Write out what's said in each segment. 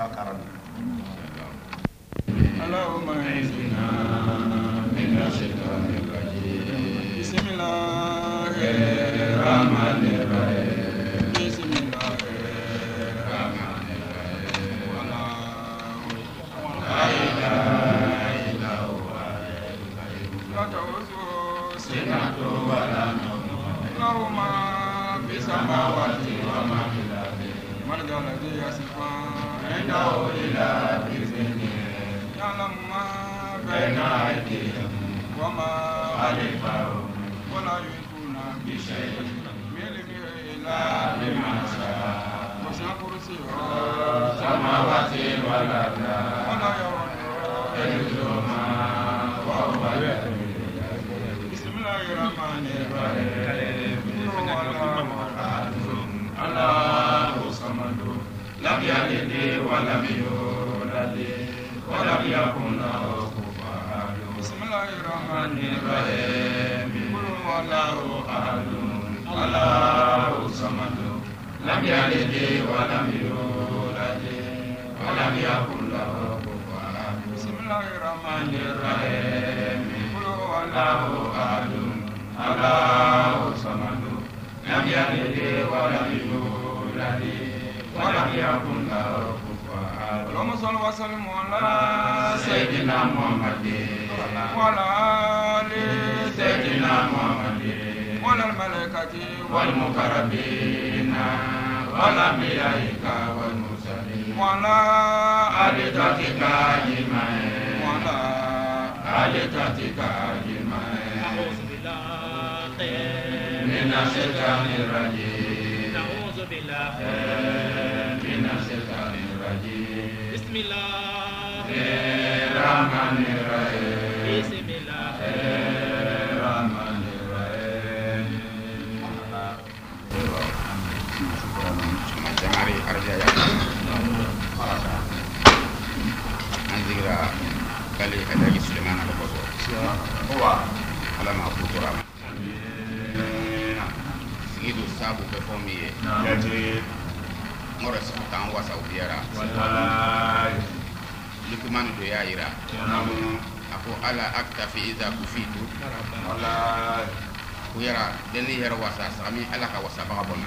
karam Allahumma inna min ash-shaytanir rajim. Bismillahirrahmanirrahim. Bismillahirrahmanirrahim. La ilaha illa huwa la ta'khudhuhu sinatun wa la nawm. Lahu ma fis samawati wa ma fil ardi. Man dhal ladhi yashfa'u 'indahu illa bi'iznihi. يعلم ما بين أيديهم وما خلفهم ولا يحيطون بشيء من علمه إلا بما شاء وسع كرسيه السماوات والأرض ولا يؤوده حفظهما وهو العلي العظيم. بسم الله الرحمن الرحيم. الله الصمد لم يلد ولم يولد ولم يكن له كفوا أحد. بسم الله الرحمن الرحيم. قل هو الله أحد الله الصمد لم يلد ولم يولد ولم يكن له كفوا أحد. بسم الله الرحمن الرحيم. قل هو الله أحد الله الصمد لم يلد ولم يولد ولم يكن له اللهم صل وسلم على سيدنا محمد وعلى آل سيدنا محمد وعلى الملائكة والمقربين والأنبياء والمرسلين وعلى آل ذاتك أجمعين وعلى آل ذاتك أجمعين. أعوذ بالله من الشيطان الرجيم. أعوذ بالله من الشيطان الرجيم. بسم الله الرحمن الرحيم. بسم الله الرحمن الرحيم. Jamari arjaya anzigra kali kadagi Sulaiman al-Boso ala ma futura sigidu sabu be fomiye ngora sifu tan wasa ubiara likuman do yaira ako ala aktafi iza kufitu kuyara deni hera wasa sami ala ka wasa bagabona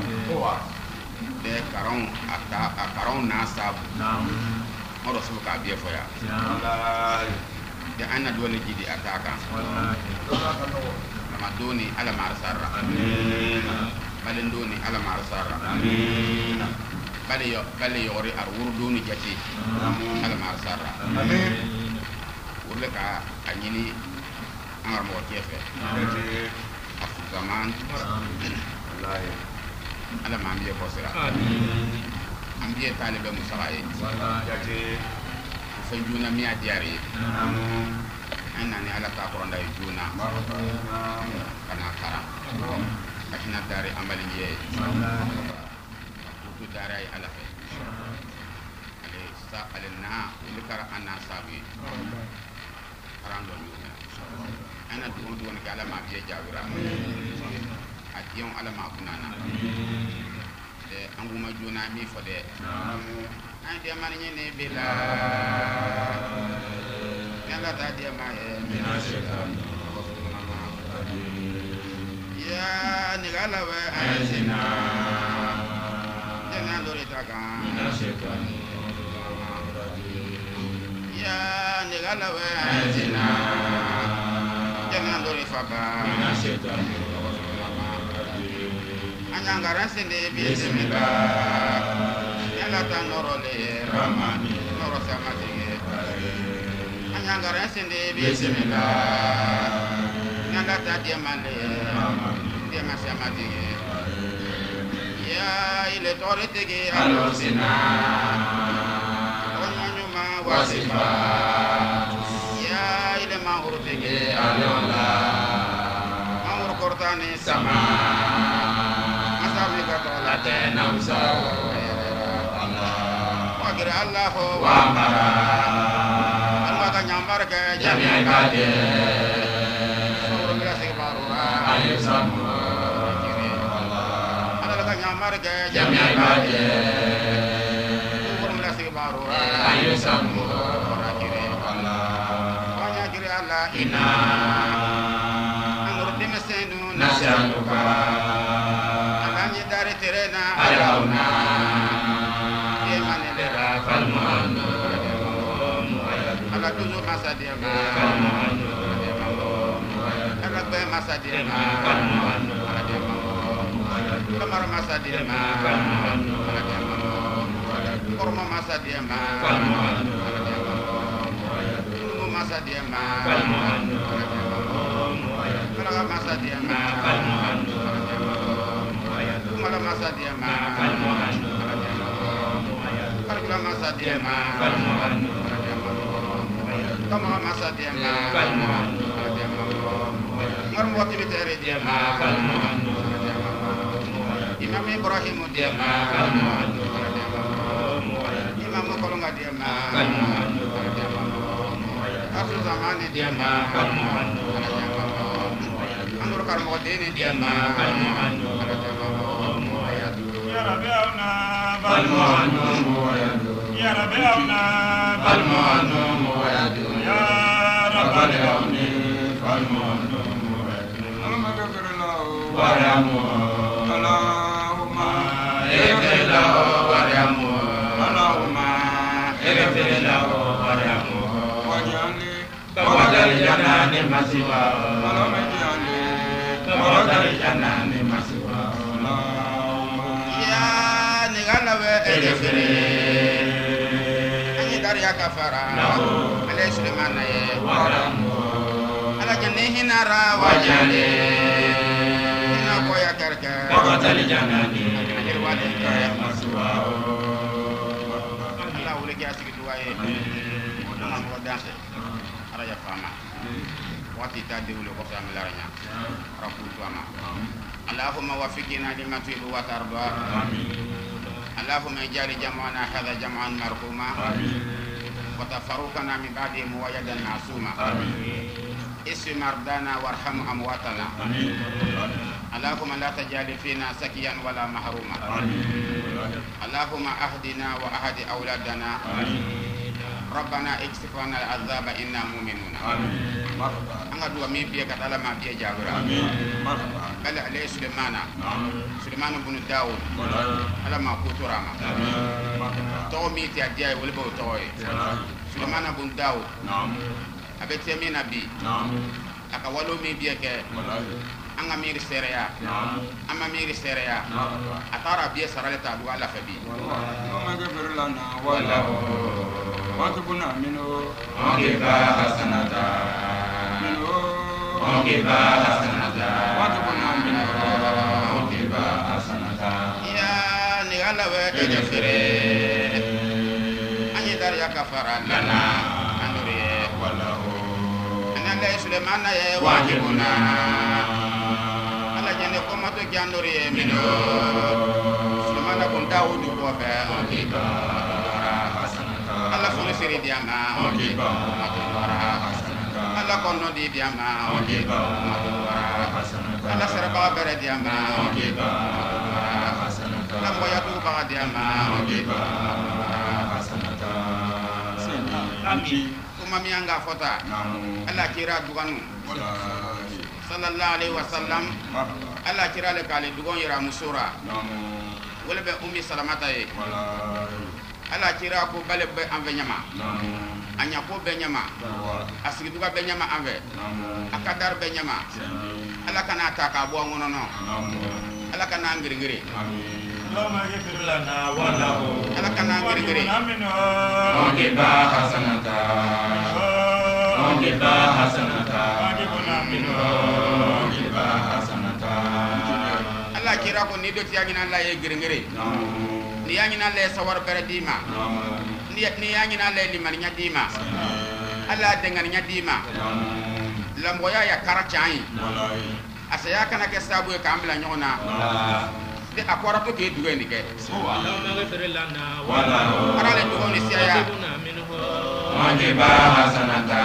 de karon na sabu ngora sifu ka biye foya de anna dole jidi ataka Ramadoni ala marsara amin balendoni ala marsara amin bale yori ar wurdoni jati ala marsara amin urle ka anyini angar mo kefe afu zaman wallahi ala mambiye kosira amin ambiye talibe musawaye wallahi jati fanjuna miya diari amin nani ala ta koronda juna kana kara kashina dari amali ye kutu dari ala fe ale sa ale na ile kara anna sabi karando ni ana du won kala ma biye jawira atiyon ala ma kunana de anguma juna mi fode an de man ne bela yalla ta dia ma mina shaitan ya nigala wa azina jana dore ta ka mina shaitan ya nigala wa azina jana dore fa ka mina shaitan anyangara sende bismillah yalla ta norole ramani noro samati anyangara sende bismillah nanda ta dia male dia masamati ya ile tore tege alosina onyanyuma wasifa ya ile mahur tege alola mahur kortani sama asabi katola tena usao Allah wagir Allah wa amara nyambar ke jami ibade suru bila sibarura ayu samu Allah ala ka nyambar ke jami ibade suru bila sibarura ina angor demesenu nasyanuka alani dari terena ayauna yemanedera falmuandu ala tuzu masa diema falmuandu ala be masa diema falmuandu kamar masa diema falmuandu korma masa diema falmuandu masa diema falmuandu kala masa diema falmuandu mala masa diema falmuandu kala masa diema falmuandu kama masa diema falmuandu ngarum wati bitere diema falmuandu Imam Ibrahim diema falmuandu Imam Kolonga diema falmuandu Akhir zamani diema falmuandu Anur karmo dini diema falmuandu Ya Rabbi auna falmuandu muwayadu Ya Rabbi auna falmuandu muwayadu Ya Rabbi falmuandu falmuandu muwayadu Alhamdulillah waramu Allahumma ekelahu waramu Allahumma ekelahu waramu waj'alni kawadal janani masiwa Allahumma ij'alni kawadal janani masiwa Ya nigala we ejefere Ani dari akafara Ale Sulaiman ye waramu Ala jani hinara wajale Hina koya kerke kawadal janani Ajir wale kaya masiwa Allah ule kia sigi duwaye Nama mwa danse Ara ya fama Wati tadi ule kosa amilaranya Rakul tuama Allahumma wafikina lima tuhibu wa tarda Allahumma ijali jam'ana hadha jam'an marhuma wa tafarruqana min ba'di muwayyadan ma'suma isfi mardana warham amwatana Allahumma la tajali fina sakiyan wala mahruma Allahumma ahdina wa ahdi awladana Rabbana ikshifna al'azaba inna mu'minuna anga dua mi biya katala ma biya jabira bala alayhi Sulaimana Sulaiman ibn Daud ala ma kuturama to mi ti adiya wala bo toy Sulaiman ibn Daud abe temi nabi aka walo mi biya ke anga mi risereya ama mi risereya atara biya saraleta du ala fabi Allahumma ghfir lana wa lahu واتقنا منه Ongiba hasanata منه Ongiba hasanata واتقنا منه Ongiba hasanata ya ni ala we ejefere ani dar ya kafara lana andure walahu ananda Sulaiman ya wajibuna ala jane ko mato jandore ye mino Sulaiman ko Daud ko be Ongiba hasanata ala fulu siri diama Ongiba hasanata ala kono di diama Ongiba hasanata ala serba bere diama Ongiba hasanata ala moya tu ba diama Ongiba hasanata Amin kuma mi anga fota Namu ala kira duganu wallahi sallallahu alaihi wasallam ala kira le kale dugon yira musura Namu wala be ummi salamata ye wallahi ala kira ko bale be anve nyama Namu anya ko be nyama Dawa asigi duga be nyama anve Namu akadar be nyama Sendi ala kana ta ka bo ngono no Namu ala kana ngiri ngiri Amin Allahumma ghfir lana wa lahu ala kana ngiri ngiri منه Ongiba hasanata Ongiba hasanata واتقنا منه Ongiba hasanata ala kira ko ni do tiyangi na la ye ngiri ngiri Namu ni yangi na le sawar bere dima Namu ni yangi na le liman nya dima ala dengan nya dima Namu lamboya ya karachai wallahi asaya kana ke sabu ka ambla nyona de akwara to ke duwe ni ke اللهم اغفر لنا walahu ara le duwe ni siya وارزقنا منه Ongiba hasanata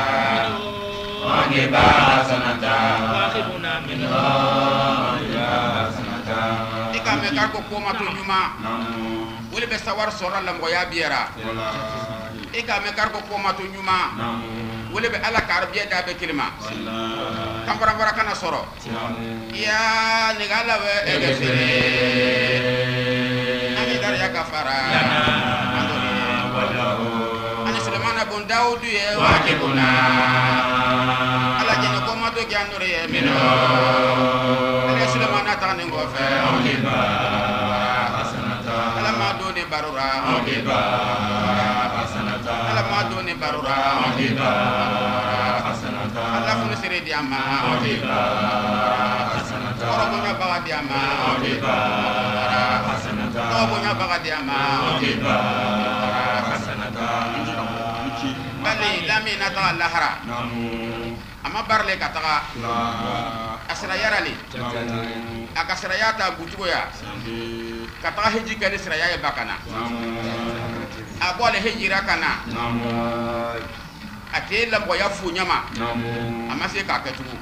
Ongiba hasanata واخذنا منه Ongiba hasanata ika me kar ko koma to nyuma Namu wole be sawar sora lamboya biera wallahi ika me kar ko koma to nyuma Namu wole be ala karbiya da be kilima kambara bara kana soro ya ni gala we egefere ani dar ya kafara ani Sulemana bon Daudu ye wajibuna ala jene ko ma do gyandore ye mino ala Sulemana tane ngo fe ondiba hasanata ala ma do ne barura ondiba hasanata ala ma do ne barura ondiba hasanata ala fu sere diama ondiba hasanata ko nya baga diama ondiba hasanata ko nya baga diama ondiba hasanata bali lami na ta lahara ama barle kataga asra yarali akasra yata gutugo ya kataga hiji kale sra ya bakana abole hijira kana ate lambo ya fu nyama ama se ka ketugo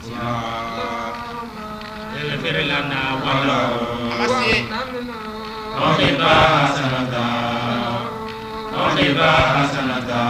Ferelana wala ama se ondiba hasanata ondiba hasanata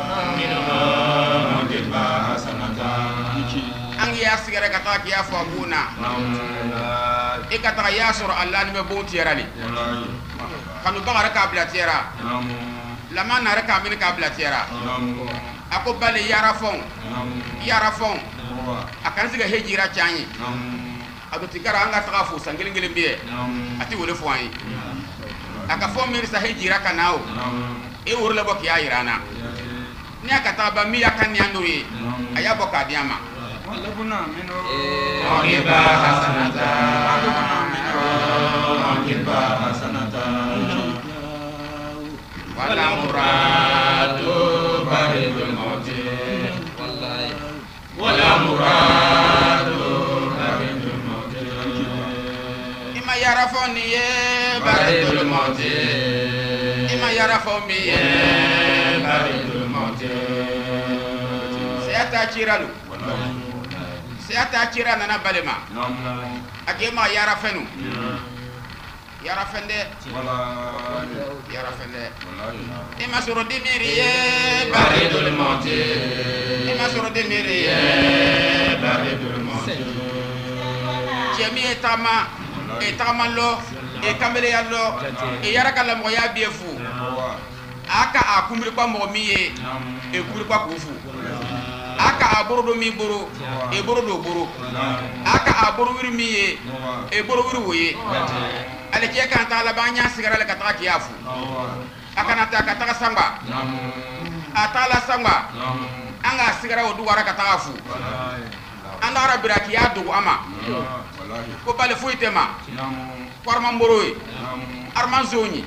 ondiba hasanata angi ya sigara kataga ya fu abuna ikataga ya sur Allah ni me bonti yarali kanu bagara ka blatera lama na reka min ka blatera ako bale yara fon akan siga hejira chanyi ado tikara anga taga fu sangilingile biye ati wole fo ayi aka fo min sa hejira kanao e wurle bok ya irana ni aka taba mi akan ni anduri aya boka diama walabuna mino ondiba hasanata ondiba hasanata wala muradu baridul mauti wallahi wala muradu baridul mauti ima yara fo ni ye baridul mauti ima yara fo mi ye baridul mauti sayata chiralu sayata chira nana balema akema yara fenu yara fende yara fende ima soro dimiri ye baridul mauti ima soro dimiri ye baridul mauti jemi etama lo e kamele yallo e yara kala mo ya biefu aka akumri kwa mo miye e kumri kwa kufu aka aboro mi boro e boro do boro aka aboro wir miye e boro wir woye ale je kan ta la banya sigara le kataka kiafu aka na ta kataka samba atala samba anga sigara odu wara kataka fu anda arabira ki ya dugu ama ko bale fuitema korma mboroy arman zoni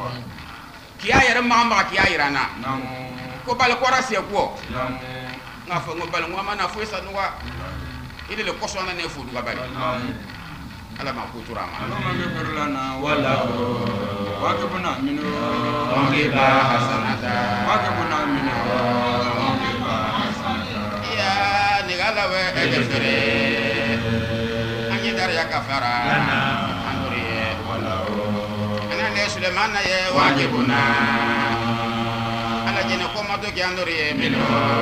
ki ya yare mamba ki ya irana ko bale kora se ko nga fa ngo bale ngoma na fuisa nuwa ile le kosona ne fu duga bale ala ma ko turama alama ge ferlana wala wakabuna mino ondiba hasanata wakabuna mino ondiba hasanata ya ni gala we egefere anyi dar ya kafara anduri wala ana ne Sulemana ye wajibuna ala jene ko ma do anduri mino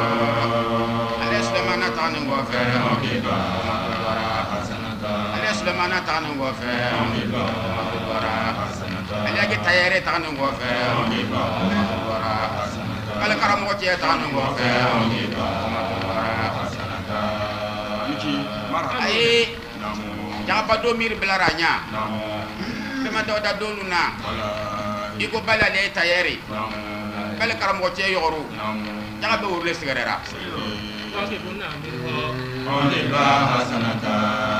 ala Sulemana tanu go fe ondiba hasanata ala Sulemana tanu go fe ondiba hasanata ala ge tayere tanu go fe ondiba hasanata ala karamo ci tanu go fe ondiba hasanata iki marha ay jaba do mir belaranya namo bema do da doluna wala iko bala le tayere bala karamo ci yoru namo jaba urle sigarera wakibuna minhu ondiba hasanata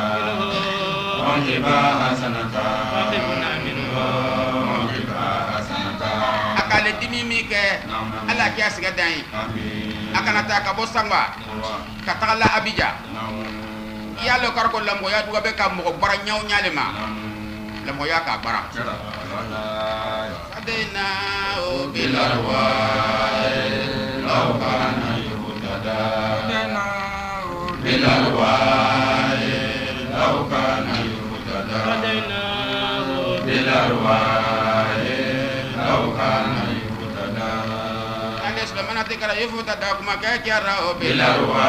ondiba hasanata wakibuna minhu ondiba hasanata akale dimi mi ke ala kiya siga dai amin akana ta ka bo samba ka tagala abija namo yalo karko lambo ya duga be ka mo bara nyaw nyalema lambo ya ka bara adena o bilarwa law kana yuhtada dena bilarwa law kana yuhtada bilarwa law kana yuhtada mana tekara yefu tada kuma kaya kiara o bilarwa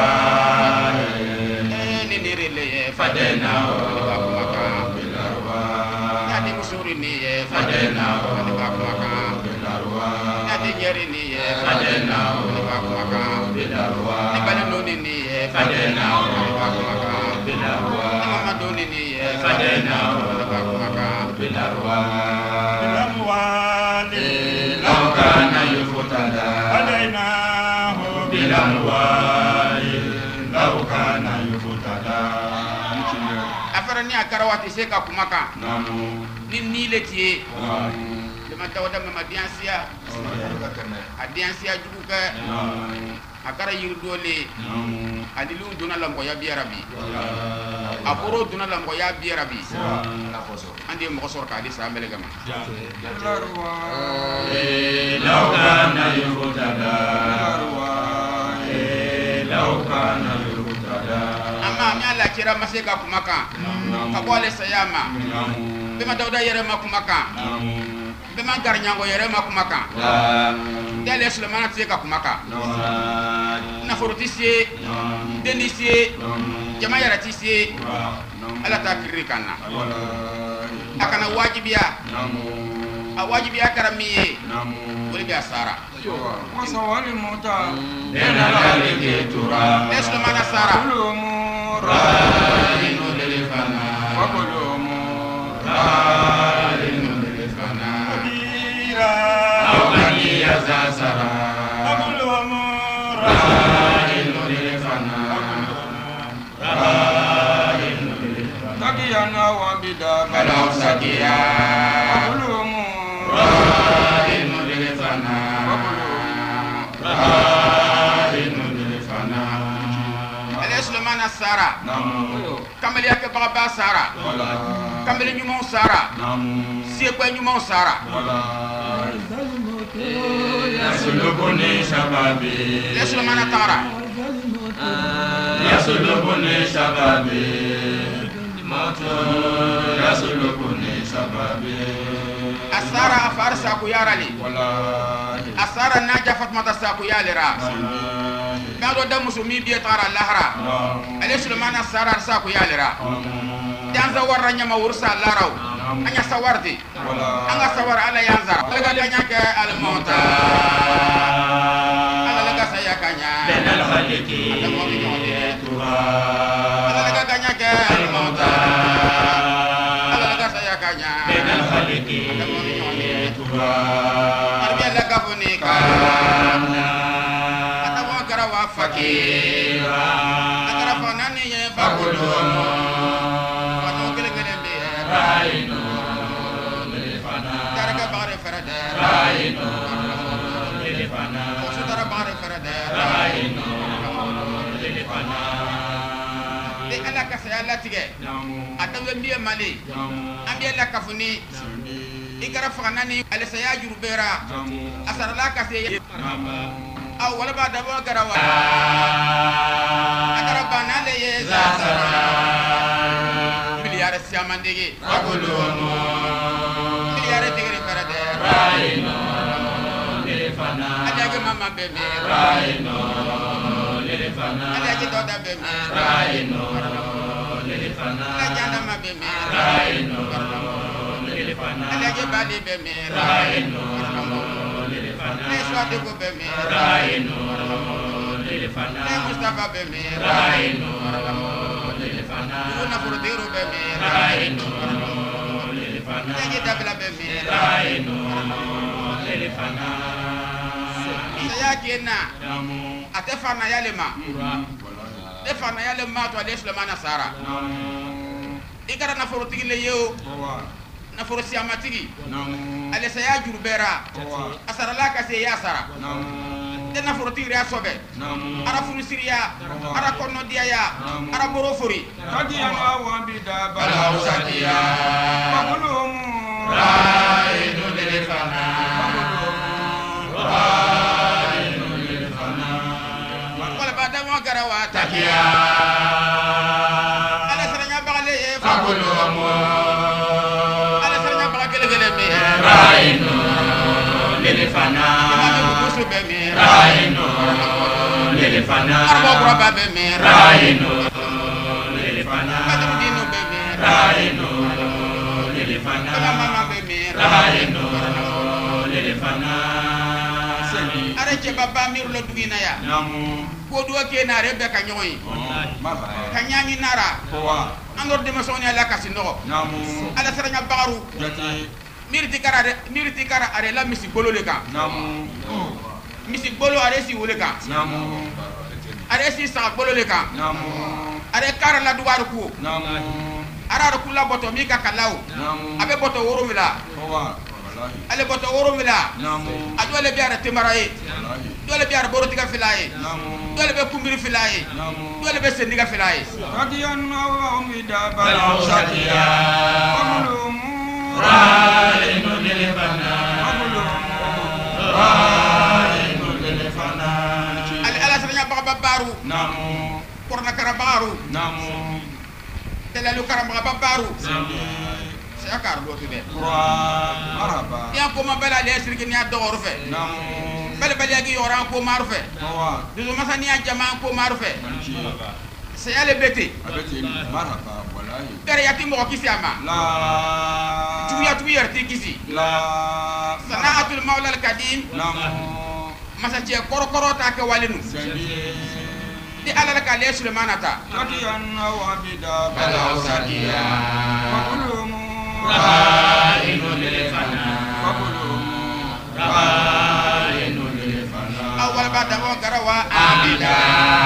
ni nirele ye fadena o kuma ka bilarwa ya di musuri ni ye fadena o kuma ka bilarwa ya di jeri ni ye fadena o kuma ka bilarwa ni balano ni ye fadena o kuma ka bilarwa mama doni ni ye fadena o kuma ka bilarwa bilamwali law kana yufutada alainahu bilamwali law kana yufutada afara ni akarawati se ka kuma ka namu ni nile tie namu dama tawda mama diansia adiansia jugu ka akara yirdole adilu duna lambo ya bi arabi aporo duna lambo ya bi arabi andi mo sor ka di sa mele gama law kana yufutada law kana yufutada amma mi ala kira maseka kumaka ka bole sayama bima dawda yere makumaka bima garnyango yere makumaka dele sulmana tseka kumaka na fortisie denisie jama yara tisie ala takrir kana akana wajibiya awajibiya karamiye wali bi asara wasawali mota dena kalike tura sulmana sara kulumura ino lelefana wakulumura ino lelefana bira awani yazasara abulumura ino lelefana takiyana wambida kalau sakia wakulumura ino lelefana ino lelefana ale sulmana sara namu kameli yake baba sara kameli nyumo sara namu siekwe nyumo sara yasulubuni shababi ale sulmana tara yasulubuni shababi moto yasulubuni shababi asara afar saku yarali asara naja fatmata saku yalira gado da musumi biya tara lahara ale sulmana sara saku yalira yanza warra nyama ursa laraw anya sawarti anga sawar ala yanza daga kanya ke al mauta ala daga saya kanya benal khaliki ala mo mi nyode tura ala daga kanya ke al mauta ala daga saya kanya benal khaliki ala mo mi nyode tura arbiya daga funika atawa garawa fakira agara fanani ye fakulumo wato gele gele be raino lelefana daraga bare farada raino lelefana sudara bare farada raino lelefana de ala ka saya latige atawe mbiye mali ambiye la kafuni igara fanani ale saya jurubera asara la ka se aw wala ba dabo garawa agara banale ye zasara miliyare siamandege fakulumo miliyare tigre farada raino lelefana adage mama be me raino lelefana adage doda be me raino lelefana adage andama be me raino lelefana adage bali be me raino lelefana ne swade go be me raino lelefana ne mustafa be me raino lelefana una furdiro be me raino lelefana ne dabla be me raino lelefana saya kena namu atefana yale ma defana yale ma to ale sulmana sara igara na furutigi le yo na furusi amatigi ale saya jurbera asara la ka se ya sara de na furutigi ya sobe ara furusiriya ara konno dia ya ara borofuri takiyana wambida kalau sakia wakulumura raino lelefana raino lelefana wala ba da mo garawa takia ala saranya bagale ye fakulumo ala saranya bagale gele me raino lelefana imam Gausu bɛ min Raino lelefana Arbo Groba bɛ min Raino lelefana Badrudino bɛ min Raino lelefana Mama bɛ min Raino lelefana Are cɛ baba miru la dugina ya Namu. ko do ke na re be ka ɲɔgɔn ye Marhaba. ka ɲaami nara Kowa. an dor demasoni ala kasi nɔgɔ Namu. ala saranya bagaru Jati. miriti kara are la misi bolo le kan Namu. misi bolo are si wole kan Namu. are si sa bolo le kan Namu. are kara la duwaru ku Namu. ara ku la boto mi ka kalaw Namu. abe boto woro mila Kowa. Wallahi. ale boto woro mila Namu. a dole bi ara temara ye Wallahi. dole bi ara boro tiga fila ye Namu. dole be kumbiri fila ye Namu. dole be sendiga fila ye Kadiyan awa umida Balau bala Shakia Wabulumu. Raino lelefana Wabulumu. Raino lelefana ale ala saranya baga baru Namu. korna kara baru Namu. telalu kara baga baru Sendi. saya kar do tibe Kura. Marhaba. ya ko ma bala le sirki ni adoro fe Namu. bale bale gi yoran ko maru fe Kowa. duzo masani ya jama ko maru fe Manchi. saya le bete Abeti. Marhaba. Wallahi. bere yati mo kisi ama La. tuya ti kisi La. sanaatul maula al kadim Namu. masa je korokoro ta ke walinu Sendi. di ala ka le sulemana ta Kadiyan awa bida Balau Shakia Wabulumu. Raino lelefana Wabulumu. Raino lelefana awal badamo garawa Amida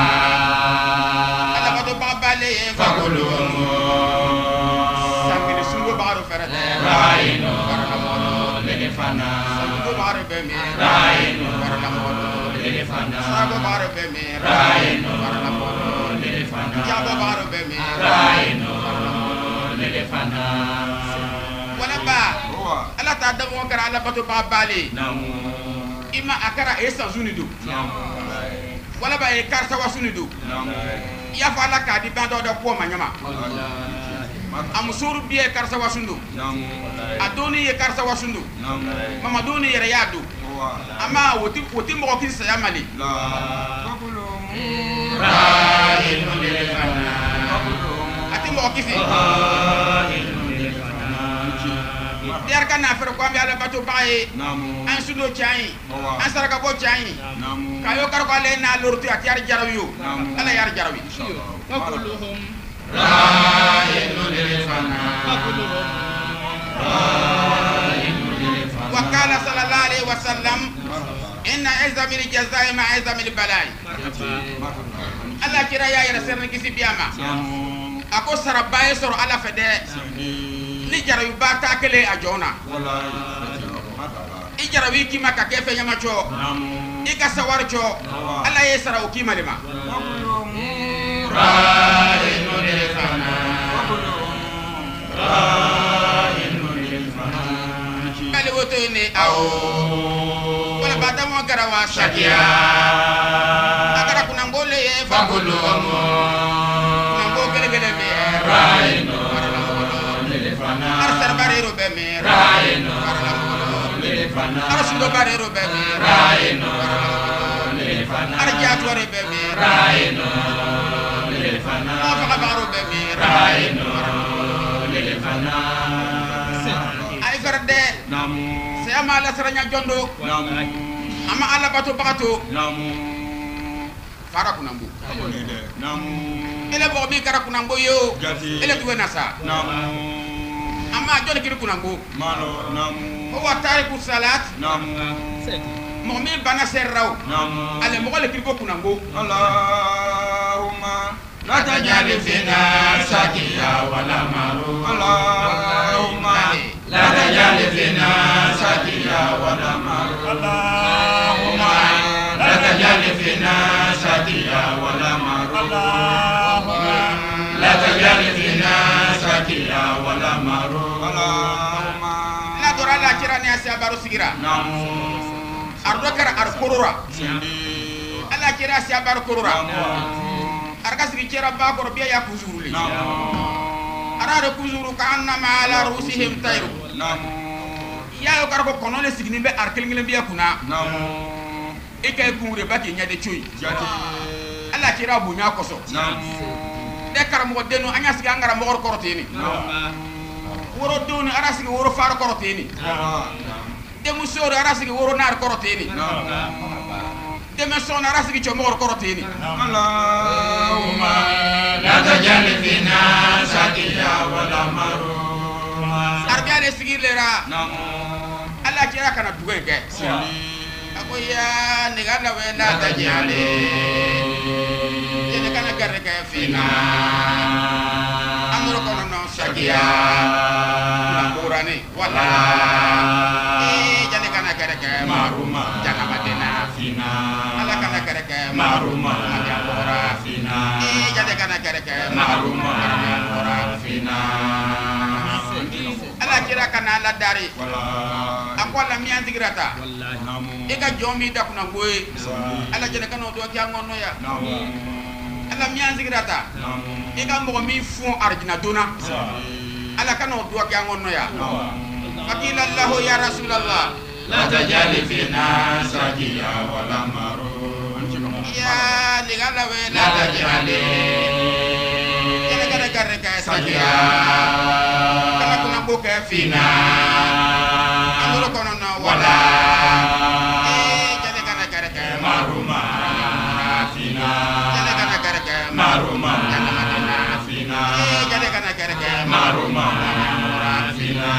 ala bado babale Fakulumu sangini sungo baro ferade Raino lelefana sungo baro be me Raino barana modo lelefana sago baro be me Raino barana modo lelefana jabo baro be me Raino lelefana wala ba Kowa. ala ta damo gara ala bado babale Namu ima akara esa zunidu Namu. wala ba e karsa wasunidu Namu. ya fa ala ka di bando do ko manyama Marhaba. amusuru biye karsa wasundu Namu. adoni ye karsa wasundu Namu. mamaduni yere yadu Kowa. ama woti mo kisi ya mali La. Wabulumu. Raino lelefana Wabulumu. ati mo kisi Raino lelefana der kana fer ko ambi ala batu baye Namu. an sudo chai Kowa. an saraka bo chai Namu. kayo kar ko ale na lortu at yar jarawiyo Namu. ala yar jarawi Inshallah. وكلهم Raino lelefana وكلهم Raino lelefana wa qala sallallahu alaihi wasallam Marhaba. inna azamil jazai ma azamil balai Marhaba. ala kira ya yara serni kisi biyama Namu. ako sarabaye soro ala fede Sendi. ni jarawi bata kele a jona Wallahi. Marhaba. i jarawi kima ka kefe nyama cho Namu. i ka sawar cho ala ye sara o kima lema Wabulumu. Raino lelefana Wabulumu. Raino lelefana bale woto ne aw wala bata mo garawa Shakia akara kuna ngole ye Fakulumu ngo gele gele me Raino lelefana arsar barero be me Raino lelefana arsudo barero be me Raino lelefana arja tore be me Raino lelefana afa baro be me Raino lelefana ay garde Namu. se ama la saranya jondo Namu. ama ala bato bagato Namu. fara kuna mbu Abonide. Namu. ele bo bi kara kuna mbo yo Jati. ele tuwe nasa Namu. ama joni kiri kuna mbo Malo. Namu. o wa tariku salat Namu. mo mi bana serraw Namu. ale mo le kiri ko kuna mbo Allahumma la tajal tajal fina shakiya wala maru Allahumma la tajal fina shakiya wala maru Allahumma la tajal fina shakiya wala maru Allahumma la tajal fina shakiya wala maru Allahumma la dora la kira ni asia baro sigira Namu. ardo kara ar korora Sendi. ala kira asia baro korora Namu. arka sigi kira ba koro biya ya kuzuruli Namu. ara de kuzuru ka anna ma ala rusihim tayru Namu. ya yo kar ko kono le signi be ar kelngelen biya kuna Namu. e kay gungure baki nyade cuy jati ala kira bu nya koso de karam ko denu anya siga ngara mo koroteni woro donu ara siga woro far koroteni de musoro ara siga woro nar koroteni de meson ara siga cho mo koroteni Allahumma لا تجعل فينا شقيا ولا محروما arbiale sigir lera ala kira kana duwe ke ako ya ni gala we la tajale ye kana garre ke fina amro kono no shakia qurani wala jale kana garre ke maruma jana madena fina ala kana garre ke maruma jabora fina jale kana garre ke maruma ora fina ala kira kana la dari wala akwala mian zigrata wallahi namu ega jomi da kuna ngoy ala jene kano do kya ngono ya namu ala mian zigrata namu ega mo mi fon arjina dona ala kano do kya ngono ya fakila allah ya rasulullah لا تجعل فينا شقيا ولا محروما ya ligala we لا تجعل jene gara gara ka sakia شقيا kana kuna boka فينا amuro kono no ولا wala jene gara gara ka محروما فينا jene gara gara ka محروما jana madina فينا jene gara gara ka محروما فينا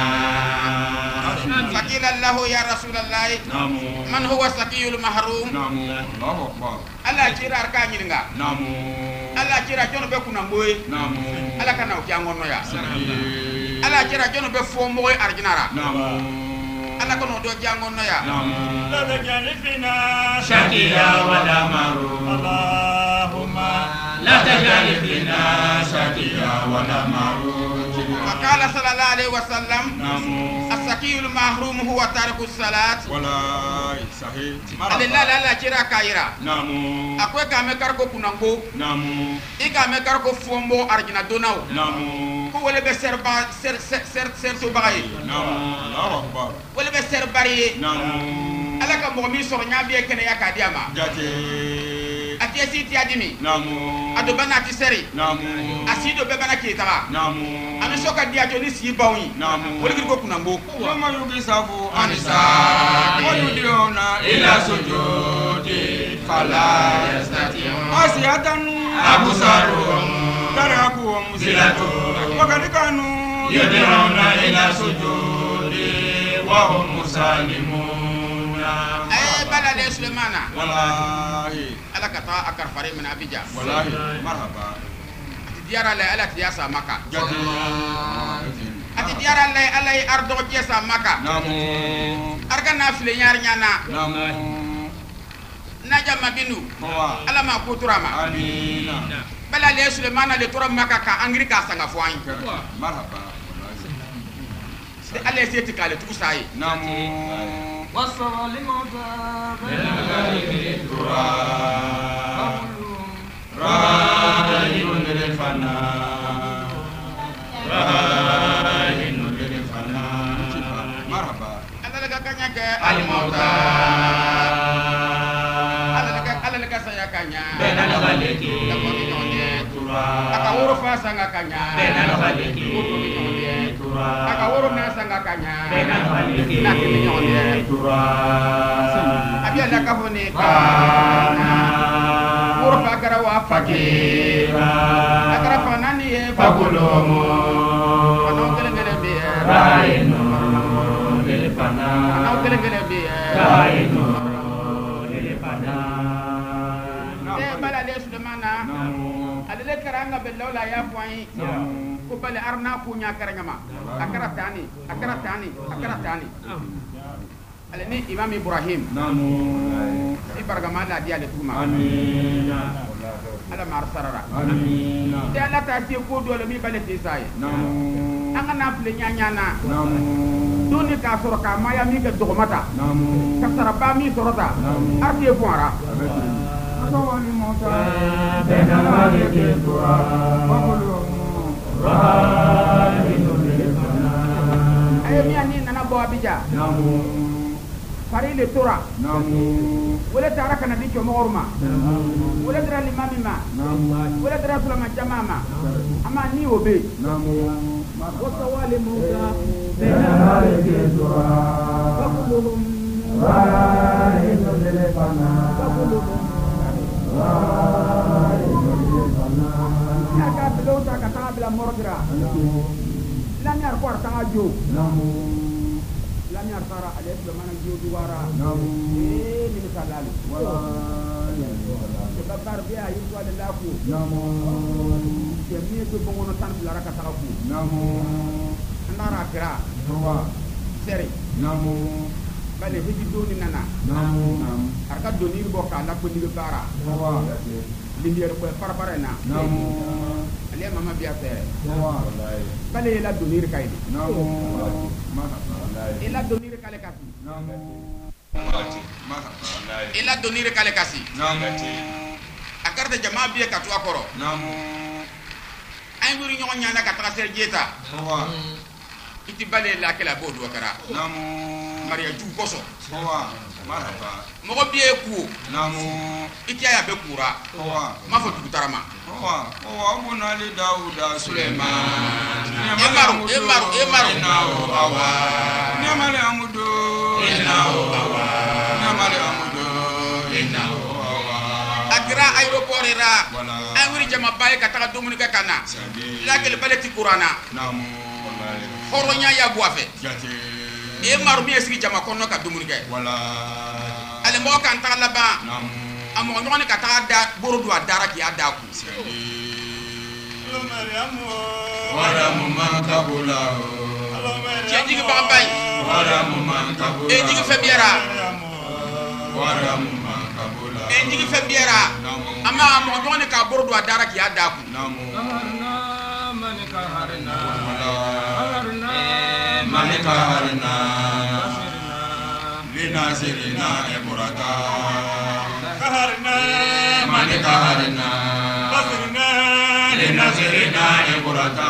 fakila allah ya rasulullah namu man huwa saqiyul mahrum namu Allahu akbar ala kira arka nyinga namu ala kira jono be kuna moy namu ala kana o kyangono ya sahi ala kira jono be fo moy arjinara namu ala kono do kyangono ya namu لا تجعل فينا شقيا ولا محروما اللهم لا تجعل فينا شقيا ولا محروما فقال صلى الله عليه وسلم namu السقي المحروم هو تارك الصلاه wala sahi alilla la kira kaira namu akwe ka me karko kunango namu iga me karko fo mo arjina donaw namu ko wala be ser to bayi namu Allahu akbar wala be ser bari namu ala ka mo mi so nyaabe kene ya kadiama jati atiesi ti adimi namu ado bana ti seri namu asido be bana ki taba namu ami soka dia joni si bawi namu wala ko kunango wama yugi safu أنسى wayudiona إلى سجود فلا يستطيعون asiyatan أبصارهم tarakuhum زلة wakad kanu يدعون إلى سجود وهم مسالمون ay bala de sulaimana wallahi ala kata akar fare min abija wallahi marhaba diara la ala tiasa maka jadi ati diara la ala ardo tiasa maka namu arga na file nyar nyana namu na jama binu bawa ala ma kuturama amina bala le sulaimana le tura maka ka angri ka sanga fwani marhaba wallahi de ala seti kale tu sai namu وصل لموتى راهن للفناء راهن للفناء marhaba ala la kanya ke الموتى ala la saya kanya بين الخلق aka woro fa sanga kanya بين الخلق aka woro na sanga kanya بين الخلق na ke nyonde abi ala ka fone ka woro fa gara wa فقيرا agara fa nani e فكلهم ano gele gele be راهن للفناء ano gele gele be راهن للفناء de bala le sulaimana namu ale le karanga be lawla ya point ko bale arna ku nya karanga ma akara tani ale ni imam ibrahim namu si bargama la dia le tuma amina ala mar sarara amina de ala ta ti ko do le mi bale ti sai namu anga na fle nya nya na namu doni ka soro ka maya mi ke dogmata namu ka sara ba mi sorota arti e fuara atawali mota بين الخلق راهن للفناء ay mi ani nana bo abija namu fari le tora wala tara kana di jomo orma wala dara limami ma wala dara sulama jama ma ama ni obe wasa wale musa bena hale ke tora bakulum wa ino lele bana bakulum wa ino lele bana ya ka bilo ta ka ta bila morgira la nyar ko ta jo lamyar sara ale mana jodu wara min salal wala ya babar biya yi ko da lafu ya mi ko bongono tan la raka taxu andara kira seri bale hiji doni nana arka doni bo ka la ko ni bara lindier ko parparena ale mama biya fere bale la doni kay ila donire kale kasi ila donire kale kasi akarta jama biye ka to akoro ay nguri ñoo ñana ka tra ser jeta iti bale la kala bodu akara maria ju koso marhaba mo ko biye ku iti aya be kura ma fo tu tarama mo na le dauda suleiman emaru nawo awa nyamale amudo nawo awa nyamale amudo nawo awa akira aeroport ra ay wuri jama baye ka taga domuni ka kana la kele bale ti qurana horonya ya buafe emaru mi esigi jama konno ka domuni ka wala ale mo kan taga laba amo ngone ka taga da borodu adara ki adaku wara mumman kabula jiji ki babay wara mumman kabula jiji febiera wara mumman kabula jiji febiera ama mo ngone ka borodu adara ki adaku manika harna linazirina eburata kaharna manika harna basirna linazirina eburata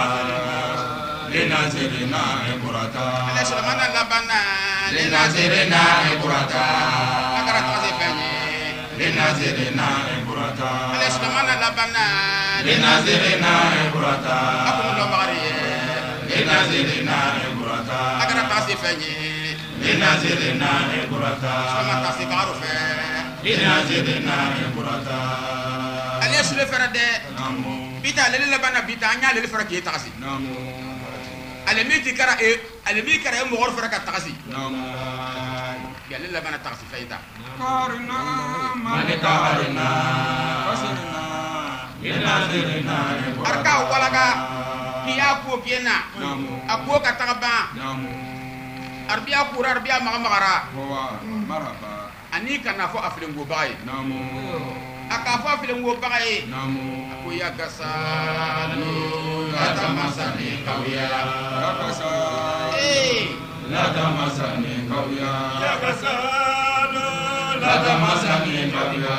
linazirina eburata ala sulamana labana linazirina eburata akara tose fenye linazirina eburata ala sulamana labana linazirina eburata akulo magariye linazirina eburata akara tose fenye linazirina eburata sulamana tose bagaru fe linazirina eburata ale sule ferade bita lele labana bita anya lele fera ki taxi ale mi kara e mo gor fera ka taxi ya lele labana taxi fayta karna manika harna basirna linazirina eburata arka walaga kiya ko biena akko ka tagaba arbiya kura arbiya magara marhaba ani kana fo aflengo baay aka fo aflengo baay ko ya gasalo la tamasani kawiya la kasa la tamasani kawiya ya kasado la tamasani kawiya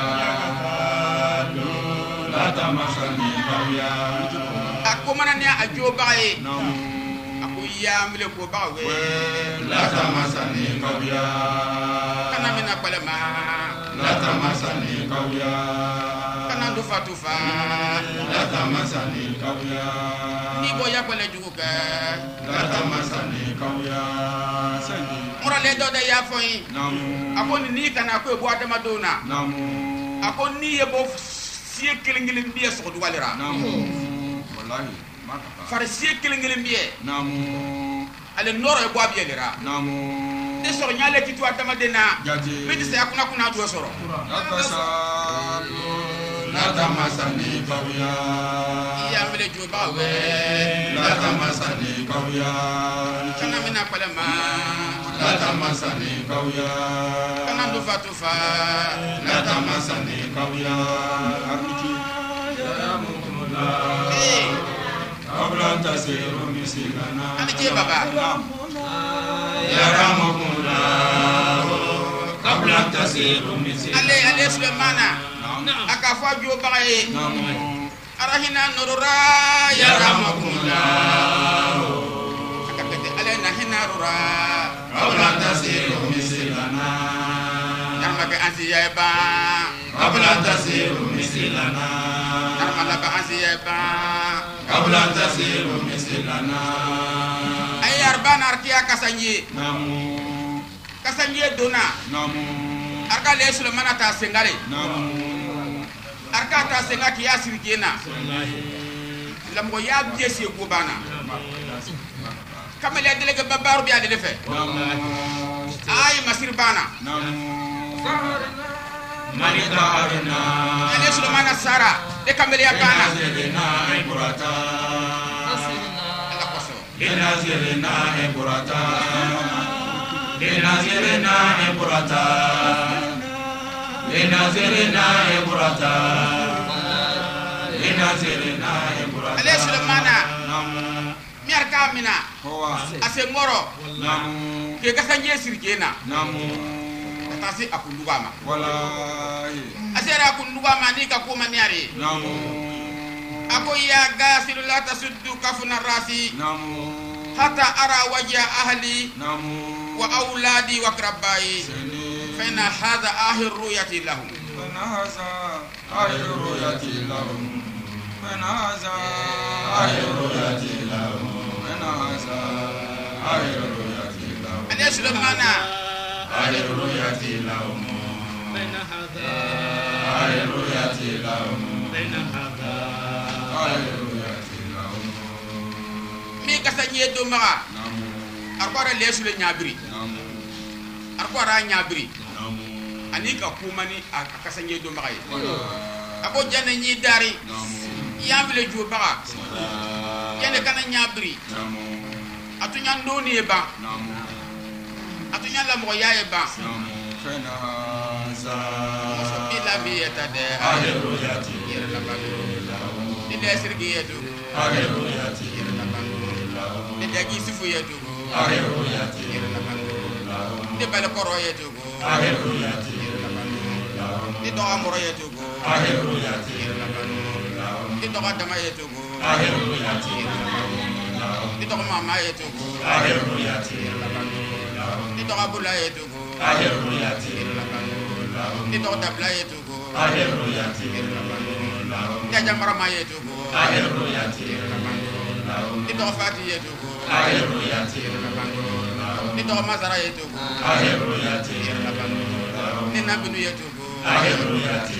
la tamasani kawiya ako manania ajo baay ako ya mile ko bawe la tamasani kawiya kana mina palema la tamasani kawiya kana ndo fatufa la tamasani kawiya ni boya pale juguka la tamasani kawiya sani mura le do de ya foyi ako ni kana ko bo adama dona ako ni ye bo sie kelengelen biye so do walira wallahi marhaba far sie kelengelen biye ale noro e bo abiye lira de so nyale titu adama dena Jati. mi dise akuna kuna do soro la kasa la tamasani kawiya ya mele ju bawe la tamasani kawiya kana mina palema la tamasani kawiya kana ndo fatufa la tamasani kawiya arniki qabla tasiru misigana ani je baba yaramukumula qabla tasiru misigana ale sulemana aka fa jo bae arahina nurura yaramukumula akapete ale na hina rura qabla tasiru misigana أنسيابا قبل أن تسير مثلنا نرمل بأنسيابا قبل أن تسير مثلنا أي أربان أركيا كسنجي Namu. كسنجي دونا Namu. أركا ليس لمنا تاسنغالي Namu. أركا تاسنغا كيا سيركينا لمغو ياب جيسي كوبانا كما يدلك ببارو بيا دلفه Namu. أي مسير بانا Namu. من ظهرنا ليس لمنا سارا لكمل يا بانا لنازلنا إبرتا لنازلنا إبرتا لنازلنا إبرتا لنازلنا إبرتا لنازلنا إبرتا ليس لمنا Namu. ميركا منا Hoa. أسمورو Namu. كي كسنجي سيركينا Namu. تاسي أكندوغاما Walai. أسيرا أكندوغاما نيكا كوما نياري Namu. أكو يا غاسل لا تسد كفن الراسي Namu. حتى أرى وجه أهلي Namu. وأولادي وقربائي Seni. فإن هذا آخر رؤيتي لهم فنهزا آخر رؤيتي لهم فنهزا آخر رؤيتي لهم فنهزا آخر رؤيتي لهم أليس لمانا آخر رؤيتي لهم بين هذا آخر رؤيتي لهم بين هذا آخر رؤيتي لهم مي كسانيه دومغا نامو أركورا ليس لنيابري نامو أركورا نيابري نامو أنيكا كوماني كسانيه دومغا ولا أكو جانا ني داري نامو يامبل جو بغا جانا كان نيابري نامو أتونيا نوني با نامو أتونيا لامو ياي با نامو فنهزا بلا بيتادي آخر رؤيتي إلى سرقيتو آخر رؤيتي إداجي سفو يتو آخر رؤيتي إدبال كورو يتو آخر رؤيتي إدوغا مورو يتو آخر رؤيتي إدوغا دما يتو آخر رؤيتي إدوغا ماما يتو آخر رؤيتي إدوغا بولا يتو آخر رؤيتي إدوغا دبلا يتو آخر رؤيتي إدوغا مرما يتو آخر رؤيتي إدوغا فاتي يتو آخر رؤيتي إدوغا مزارا يتو آخر رؤيتي نينا بنو يتو آخر رؤيتي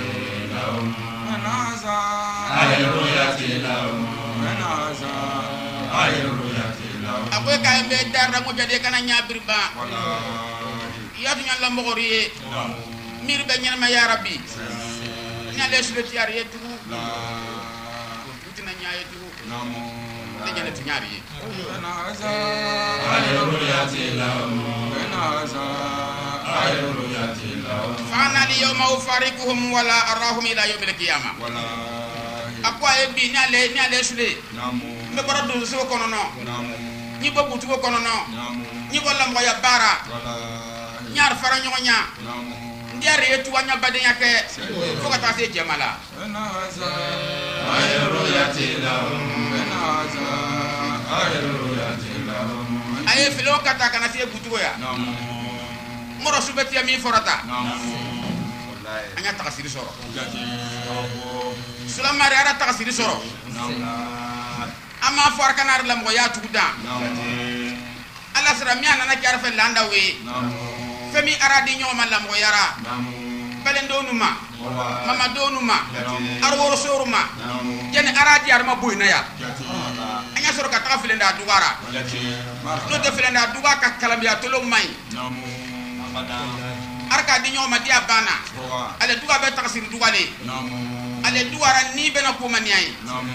فنهزا آخر رؤيتي لهم فنهزا آخر رؤيتي لهم أقول كاين بيدار رمو جدي كان نيابر با ولا ياتو نيان لامغوري مير بنيان ما يا ربي نيان ليس لتيار يتو لا وتنا نيا يتو نامو تجنا تنياري فنهزا آخر رؤيتي لهم فنهزا آخر رؤيتي لهم فانا اليوم افارقهم ولا اراهم الى يوم القيامه ولا akwa ebi nyale sule نامو me baradu so kono no نامو ni bobu tu kono no نامو ni wala mo ya bara ولا nyar fara nyonya نامو ndiare etu wanya bade yake foka ta se jemala فنهزا آخر رؤيتي لهم فنهزا آخر رؤيتي لهم aye filo kata kana se butu ya نامو moro subeti ya mi forata نامو والله anya takasiri soro جاتي sulamari ara takasiri soro نامو ama for kanar lam go ya tuda نامو ala sara mi anana jarfe landa we نامو femi aradi nyoma lam go yara نامو balendo numa والله mama donuma نامو arworo soruma نامو jene aradi arma boyna ya جاتي anya soro ka taga filenda dugara جاتي no de filenda duga ka kalambia tolo mai نامو arka di nyoma dia bana هو ale duga be tagasir dugale نامو ale duara ni bena ko maniai نامو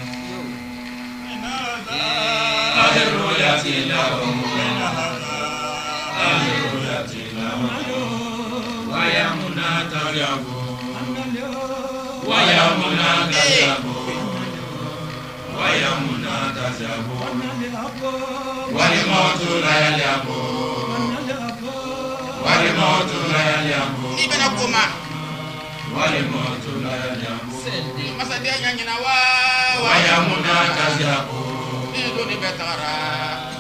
آخر رؤيتي لهم آخر رؤيتي لهم ويومنا تذهبون ويومنا تذهبون ويومنا تذهبون والموت لا يلعبون والموت لا يلعبون ni bena ko ma والموت لا يلعبون masa dia nyanyina wa ويومنا تذهبون ni do ni betara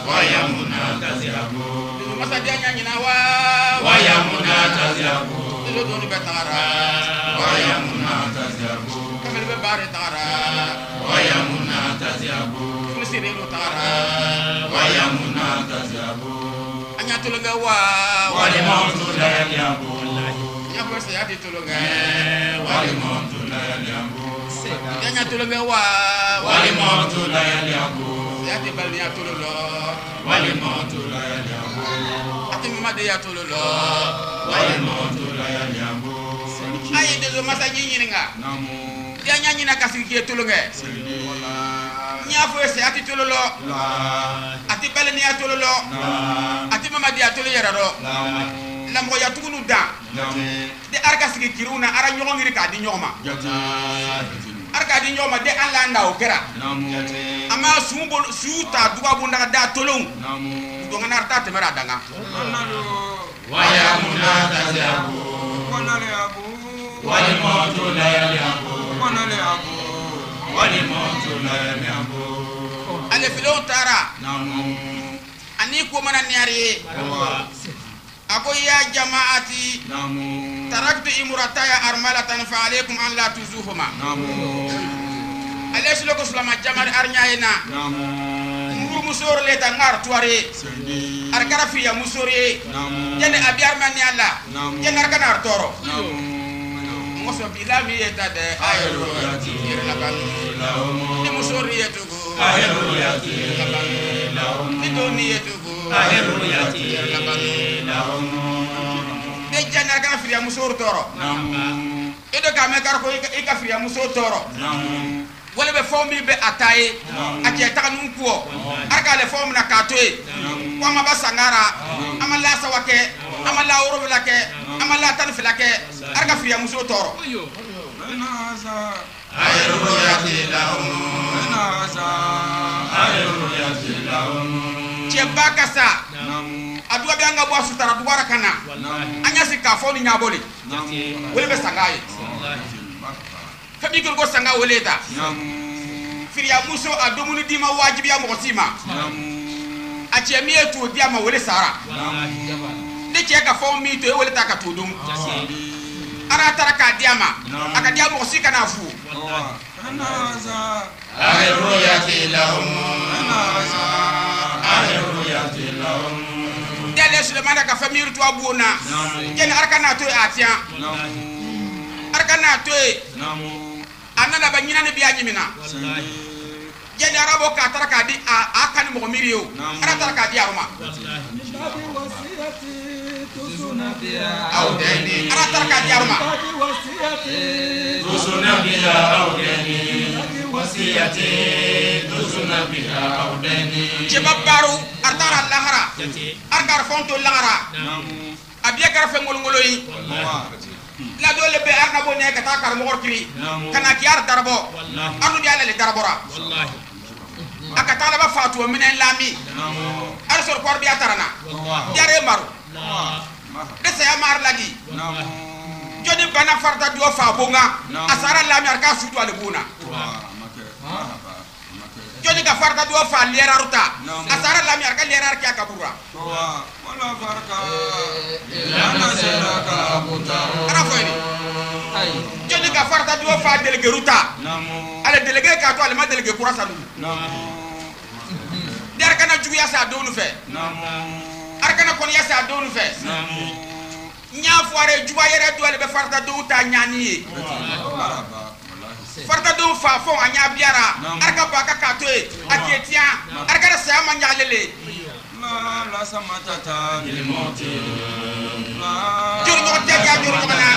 ويومنا تذهبون masa dia nyanyina wa ويومنا تذهبون solo doni betara ويمنع تزيابو kamel be bare tara ويمنع تزيابو sire mo tara ويمنع تزيابو anya tulunga wa ولموت لا يليابو nya ko se ati tulunga ولموت لا يليابو nya tulunga wa ولموت لا يليابو ati bal nya tululo ولموت لا يليابو ati mamade ya tululo ولموت لا يليابو ayi de masa nyininga namu dia nyanyina kasiki tulunga nya fo se ati tululo ati bal nya tululo ati mamade ya tululo yararo lamgo ya tugunu da de arka sigi kiruna ara nyongiri ka di nyoma arka di nyoma de alla nda o kera ama sumbo suta duga bunda da tolong do ngana arta temera danga ويمنع تزيابو ولموت لا يليابو ولموت لا يليابو ale filo tara ani ko mana niari ako ya jamaati taraktu imrataya armalatan fa alaykum an la tuzuhuma ale silo ko sulama jamar arnyaina muru musor le tangar tuare arkara fiya musori jene abiar mani alla jene arkana artoro ngoso bilami eta de ayro yati irlakan ni musori yetugo ayro yati irlakan ni doni yetugo ayro yati irlakan de jene arkana fiya musor toro edo kame karko ika fiya musor toro wala be fomi be ataye ake takanun ko arka le fom na katoy ko ma basangara amalla sawake amalla urubulake amalla tanfilake arka fiya muso toro ayru yati lahum ayru yati lahum che bakasa aduwa be anga bo sutara duwara kana anya sika foni nyaboli wala be sangaye fabi ko sanga woleta firiya muso adomunu dima wajibi ya mokosima achemie tu diama wole sara de cheka fo mi to woleta ka tudum ara taraka diama aka diama mokosika na fu ayru yati lahum ayru yati lahum dele sulemana ka famille to abuna ken arkana to atia arkana to anana banyina ne biya nyimina jeni arabo ka taraka di akani mo miriyo ara taraka di aruma awdani ara taraka di aruma tusuna biha awdani wasiyati tusuna biha awdani jebabaru artara lahara argar fonto lahara abiya garfe ngolngoloyi la dole be arna bo ne ka ta kar mo gorkiri kana kiyar darbo anu bi ala le darbora wallahi aka tala ba fatu minen lami arsor por bi atarana yare maru de se amar lagi jodi bana farta do fa bonga asara lami arka sudu ale buna jodi ka farta do fa lera ruta asara lami arka lera arka kabura wala farka lana seraka abutaru ara foyni jodi ka farta do fa delege ruta ale delege ka to ale ma delege kurasa du der kana jugu ya sa donu fe arkana kon ya sa donu fe nya foare juwa yere do ale be farta do ta nyani farta do fa fo anya biara arka ba ka to aketia arka sa ma nyalele la samatata ilmoti jur no te ya jur no na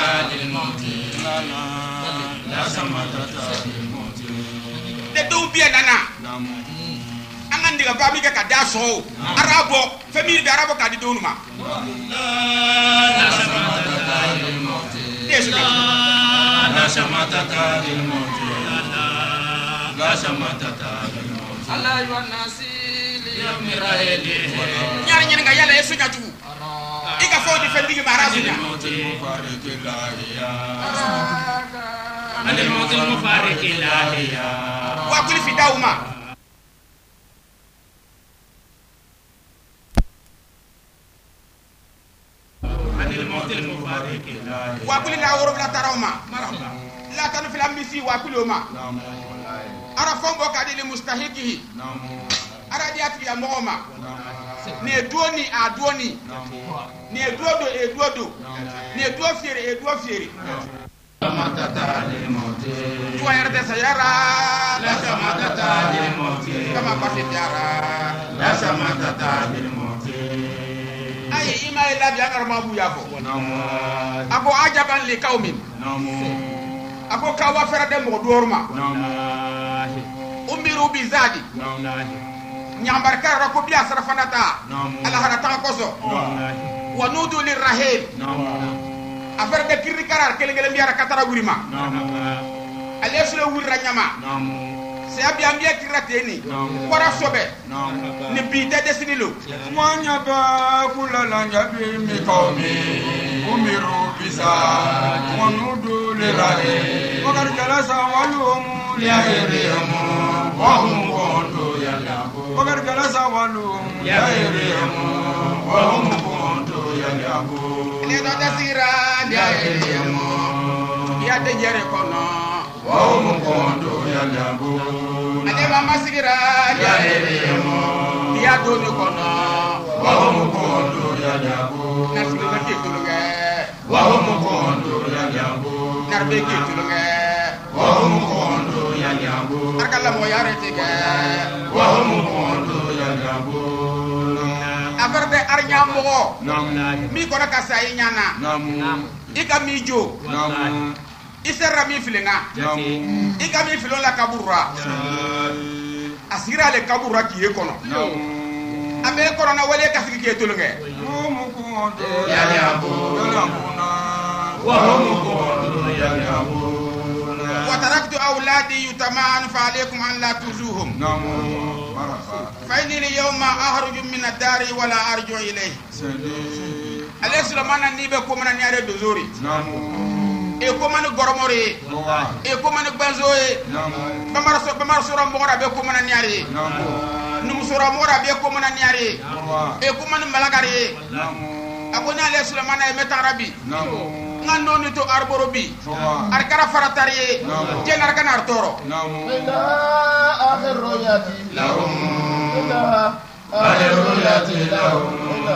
la samatata ilmoti de do bien nana anga ndiga ba mi ka da so arabo famille de arabo ka di donu ma la samatata ilmoti la samatata ilmoti la samatata ilmoti Allah wa nasili yamiraeli nyar nyen nga yalla yesu nya jugu ika fo di fendi ma razu nya الموت المفارق الهيا wa kuli fi dauma عن الموت المفارق وكل لا ورب لا تروما لا تنفل أمبسي وكل ما أرفهم بكادي لمستحقه أراديات يا موما نيدوني أدوني نيدودو إدودو نيدو فيري إدو فيري توير ده سيارة لا سمعت الموت كما قصد يارا لا سمعت الموت أي إما إلا بيان أرمابو يافو أكو عجبا لقوم أكو كوافر دم غدورما أميرو بزادي نيامبركار ركو بيا سرفناتا على هرتا كوسو ونودو للرحيل affaire de kirri karar kelengele mbiara katara wurima aleslo wurra nyama se abia mbia kirateni kora sobe ni bide desinilo mwanya ba kulala nyabi mikomi umiru bisa wanudu lirahe wakar jalasa walum liahirihmu wahum kondo yaliabu wakar jalasa walum liahirihmu wahum kondo yaliabu ledo desira liahirihmu ya de jere kono wahum kondo yaliabu ade mama sigira liahirihmu ya doni kono wahum kondo yaliabu nasigira kitulunge wahum kondo yaliabu narbe kitulunge wahum kondo yaliabu arkala mo yaretike wahum kondo yaliabu aferde arnyambo nam mi kono kasai nyana nam ika mijo nam isera mi filenga nam ika mi filon la kabura asira le kabura kiye kono nam abe kono na wale kasiki ke tulunge wahum kondo yaliabu yaliabuna wahum kondo yaliabu وتركت أولادي يتمان فعليكم أن لا تزوهم nam marhaba فإني اليوم أخرج من الدار ولا أرجع إليه sedi عليه سلمان نيبه كومنا نياري دوزوري nam كومنا غورموري boa كومنا بنزوي nam بمار سورا مغورا بي كومنا نياري nam نم سورا مغورا بي كومنا نياري boa كومنا ملغاري nam أكوني عليه سلمان يمتا ربي nam ngandoni to arborobi boa arkara faratari jen arkana artoro nam آخر رؤيتي لهم آخر رؤيتي لهم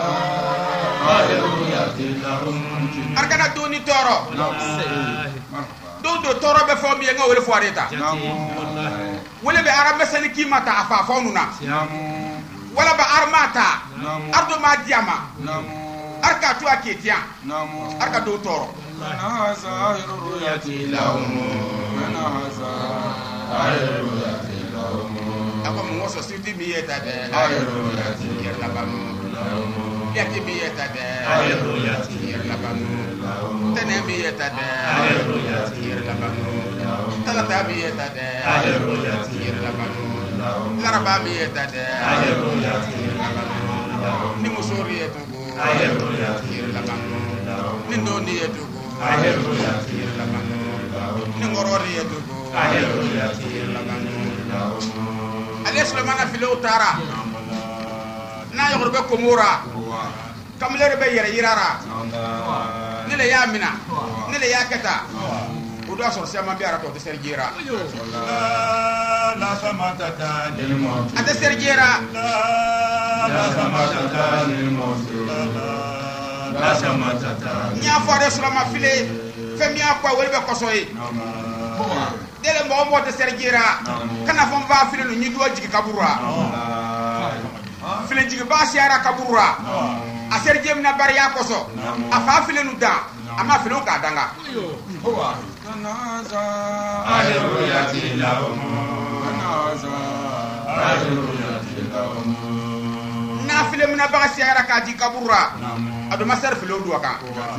آخر رؤيتي لهم arkana doni toro nam marhaba do toro be fo bi nga wole fo areta nam wole be arabe sani kimata afa fonuna nam wala ba armata nam ardo ma diama nam arka to aketia nam arka do toro أنا زاهر رؤيتي لهم أنا زاهر رؤيتي لهم ako mo so siti mi yeta de زاهر رؤيتي yer la banu yati mi yeta de yer la banu tene mi yeta de yer la banu talata mi yeta de yer la banu laraba mi yeta de yer la banu ni musori yetu yer la banu ni ndoni yetu yer la banu ni ngorori yetu yer la banu ale sulemana filo utara na yogorbe komora kamlere be yere yirara nile ya mina nile ya keta udo so sema biara to serjira لا سمعت للموت ate serjira لا سمعت للموت لا سمعت nya fore sulama file femi akwa welbe kosoyi dele mo mo te serjira kana fon va file no nyido jigi kabura file jigi ba siara kabura a serjem na bariya koso afa file nu da ama file ka danga أنا زاهر رؤيتي لهم أنا زاهر رؤيتي لهم na file mina ba siara ka jigi kabura ado maser file ndo ka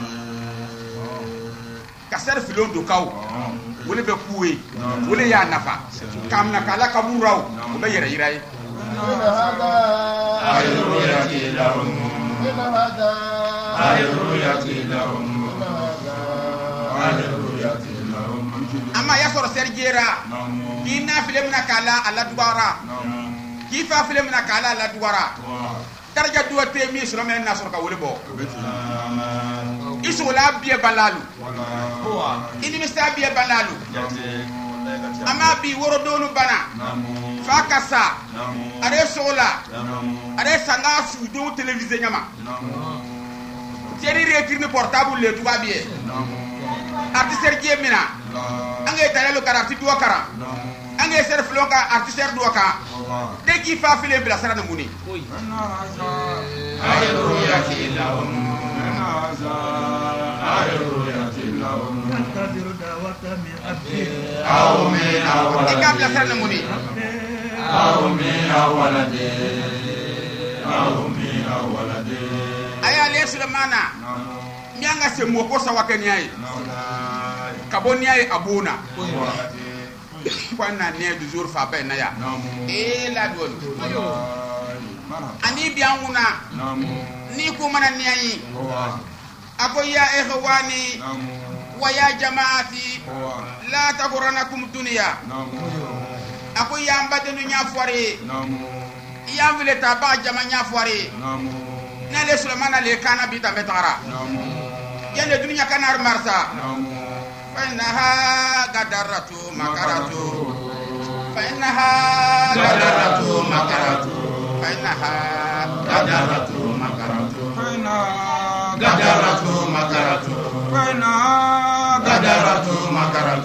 kasar file ndo kaw wole be kuwe wole ya nafa kamna kala kaburaw o be yere yirai آخر رؤيتي لهم آخر رؤيتي لهم آخر رؤيتي لهم ama ya soro serjera ki na file mina kala ala duwara ki fa file mina kala ala duwara daraja duwa te mi sura men na soro ka wole bo sola biye balalu ini mista biye balalu ama bi woro donu bana fa kasa are sola are sanga su do télévisé nyama teri retirne portable le tuba biye artiste jemina angé dalelo karati do kara angé ser flonka artiste do ka de ki fa file bila sara na muni haleluya kilahum haleluya kilahum تقدر دعوة من أبي أو من de ka bila أولد sara na muni أو من أولد أو من أولد aya le sulemana mianga se moko sawakeni ay kaboni ay abuna kwana ne du jour fa ben na ya la don ani bianguna ni ko mana ni ay ako ya ikhwani wa ya jamaati la taguranakum dunya ako ya mbadenu nya foire ya vile ta ba jama nya foire na le sulemana le kana bi ta betara ya le dunya kana marsa فإنها قدرت مكرت فإنها قدرت مكرت فإنها قدرت مكرت قدرت مكرت قدرت مكرت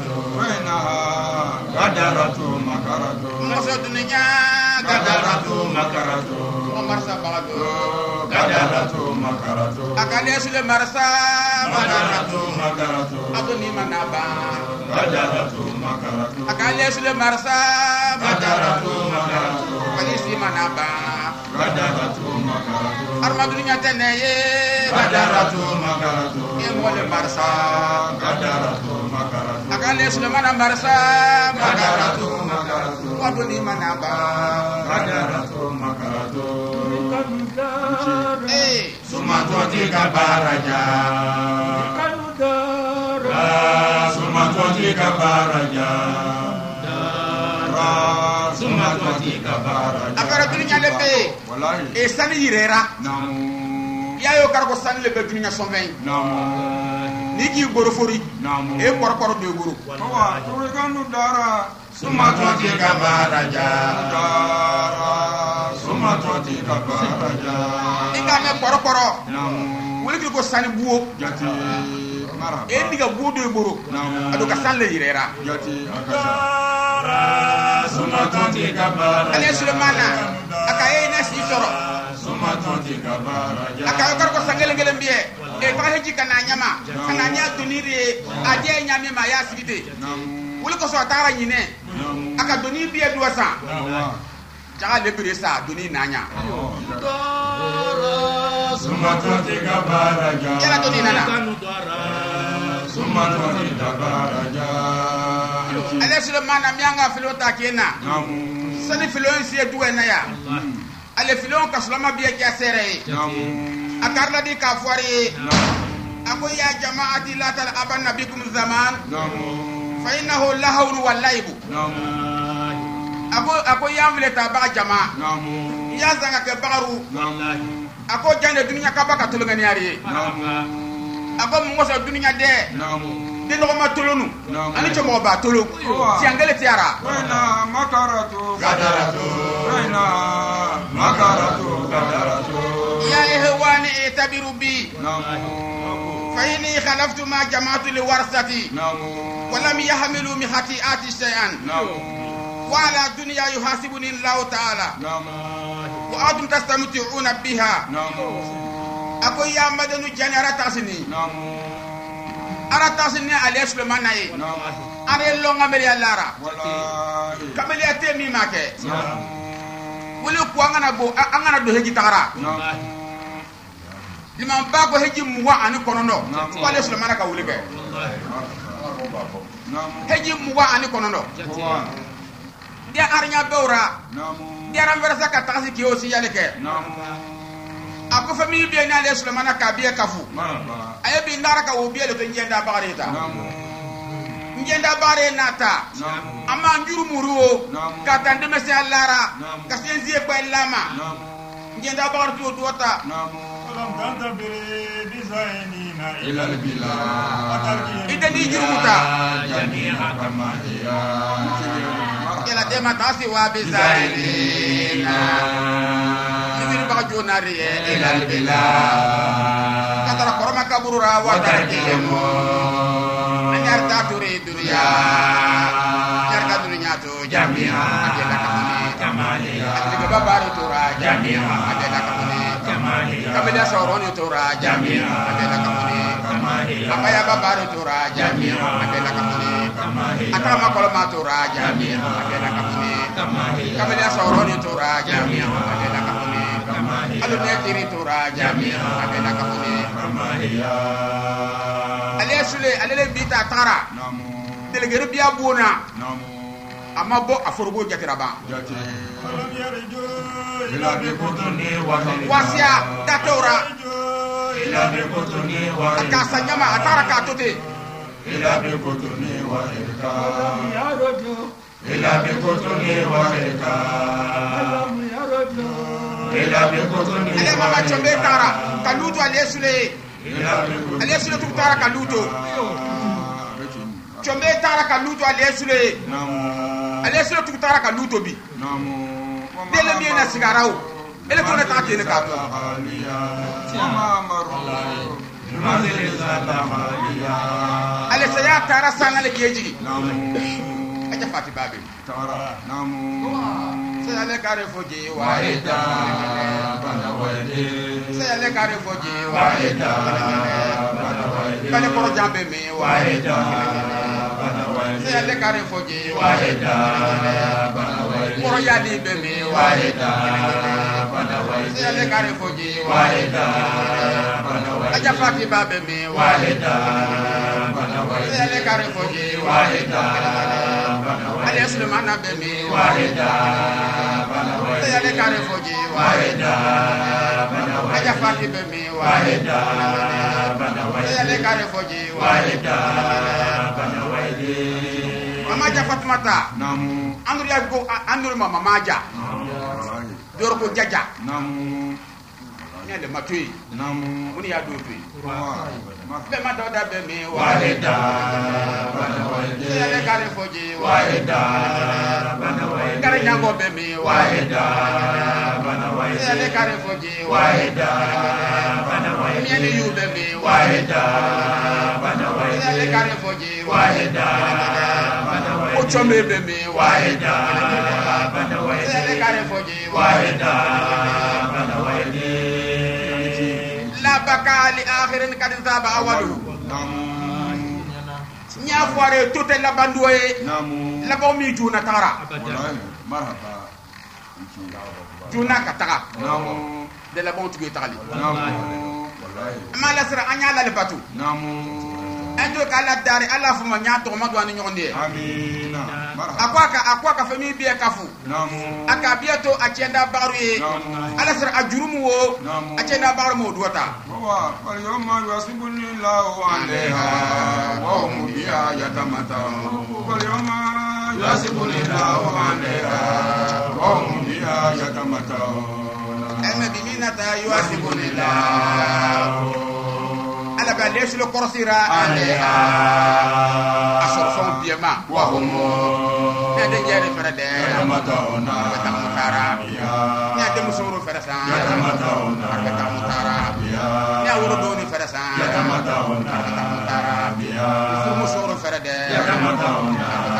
قدرت مكرت نصر الدنيا قدرت مكرت ومرسى بغدو قدرت مكرت أكالي سلي مرسى قدرت مكرت أدوني منابا قدرت مكرت أكالي سلي مرسى قدرت مكرت فليسي منابا قدرت مكرت أرمى الدنيا تنيي قدرت مكرت يمول مرسى قدرت مكرت أكالي سلي مرسى قدرت مكرت وأدوني منابا قدرت مكرت كنودار ثم تعطيك بارجا كنودار ثم تعطيك بارجا ثم تعطيك بارجا akara dunya lebe e sani yirera yayo kargo sani lebe dunya somven ni ki goro fori e korkoro de goro ثم تعطيك بارجا ثم تعطيك بارجا inga me korkoro wuli ki go sani buo e diga buo de goro ado ka sani le yirera ثم تعطيك بارجا ale sulemana akaye na si soro ثم تعطيك بارجا akayo kargo sangele ngele mbie e ta heji kana nyama kana nya donire aje nyame ma ya sibite wuli ko so tara nyine aka doni bie duasa jaga lebire sa doni nanya ثم تعطيك بارجا yala doni nana ثم تعطيك بارجا ale sulemana mianga filo ta kena sani filo nsi duwe na ya ale filo ka sulama biya ja sere akarla di ka fuari ako ya jamaati la tal abanna bikum zaman fa innahu lahawun wal laibu ako ya mule ta ba jama ya zanga ke bagaru ako jande dunya ka baka tulungani ari ako mo so dunya de no ma tolonu ani chomo ba tolo ti angele tiara ya ihwani itabiru bi fa inni khalaftu ma jama'atu li warasati wa lam yahmilu mi khati'ati shay'an wa ala dunya yuhasibuni Allah ta'ala wa antum tastamti'una biha ako ya madanu janara tasni ara tasni ali sulemana ye are longa meri alara kameli ate mi make wuli ko angana do heji tagara liman ba ko heji muwa ani konondo ko ali sulemana ka wuli ke heji muwa ani konondo dia arnya beura dia ramversa ka tagasi ki osi yale ke ako famille bi na ali sulemana ka biye kafu aye bi ndara ka wo biye le to njenda bagareta njenda bare nata ama njuru muruo katande mesi allara kasenzi e kwa lama njenda bagar tu duota ولم تنتبه بزيننا إلى البلاد إذا دي جرمتا جميع كمالها إلى ديما تاسي وابزايلين نبيل بغجونا ريه إلى البلاد كتر كرما كبرورا وتركهم أن يرتا تريد دنيا يرتا دنيا تو جميعا أجل كمالها أجل بابار تورا جميعا أجل كمالها كمالها سورون تورا جميعا أجل كمالها أبايا بابار تورا جميعا أجل كمالها أكرم كلما تورا جميعا أجل كمالها سورون تورا جميعا أجل كمالها ألو نتيري تورا جميعا أجل كمالها ألي سلي ألي بيتا تارا دلغري بيا بونا أما بو أفرغو جاترابا واسيا داتورا أكاسا نياما أتارا كاتوتي إلى بكتني وإركا إلى بكتني وإركا إلى بكتني ألي ماما تشومبي تارا كالوتو ألي سلي تارا كالوتو chombe tara ka luto alesule alesule tu tara ka luto bi dele mi na sigarao ele ko na ta tele ka to ale saya tara sana le keji aja fati babe tara saya le kare foji waida bana waide saya le kare foji waida bana waide kale ko jambe me waida saya le kare foji waida bana waide ko yadi be me waida bana waide saya le kare foji waida bana waide aja fati babe me waida bana waide saya le kare foji waida bana waide ale sulmana be me waida bana waide saya le kare foji waida bana waide aja fati be me waida bana waide saya le kare foji waida bana waide mama ja fatmata namu andur ya go andur mama maja dor ko jaja namu nyande matui namu muni ya do tui be ma doda be mi waida bana waide saya le kare foji waida bana waide kare nyango be mi waida bana waide saya le kare foji waida bana waide mi yu be mi waida bana waide saya le kare foji waida bana waide o chome be mi waida bana waide saya le kare foji waida bana waide la bakali akhirin kadin zaba awalu nya foire toute la bandoye la bo mi juna tara marhaba juna kataka de la bon tugi tali ma la sira anya la le batu ando kala dare ala fu ma nya to ma do an nyonde amina akwa ka fami biya kafu aka biya to achenda baruye ala sira ajurumu wo achenda baru mo duwata wa wal yawma yasbunillahu alaiha wa hum biha yatamataun wal yawma yasbunillahu alaiha wa hum biha yatamataun amma bimina ta yasbunillahu ala ba lesu le korsira alaiha asor fon biema wa hum de jere frede yatamataun ya de musuru ferasa yatamataun ya wuro doni ferasa yatamataun musuru ferede yatamataun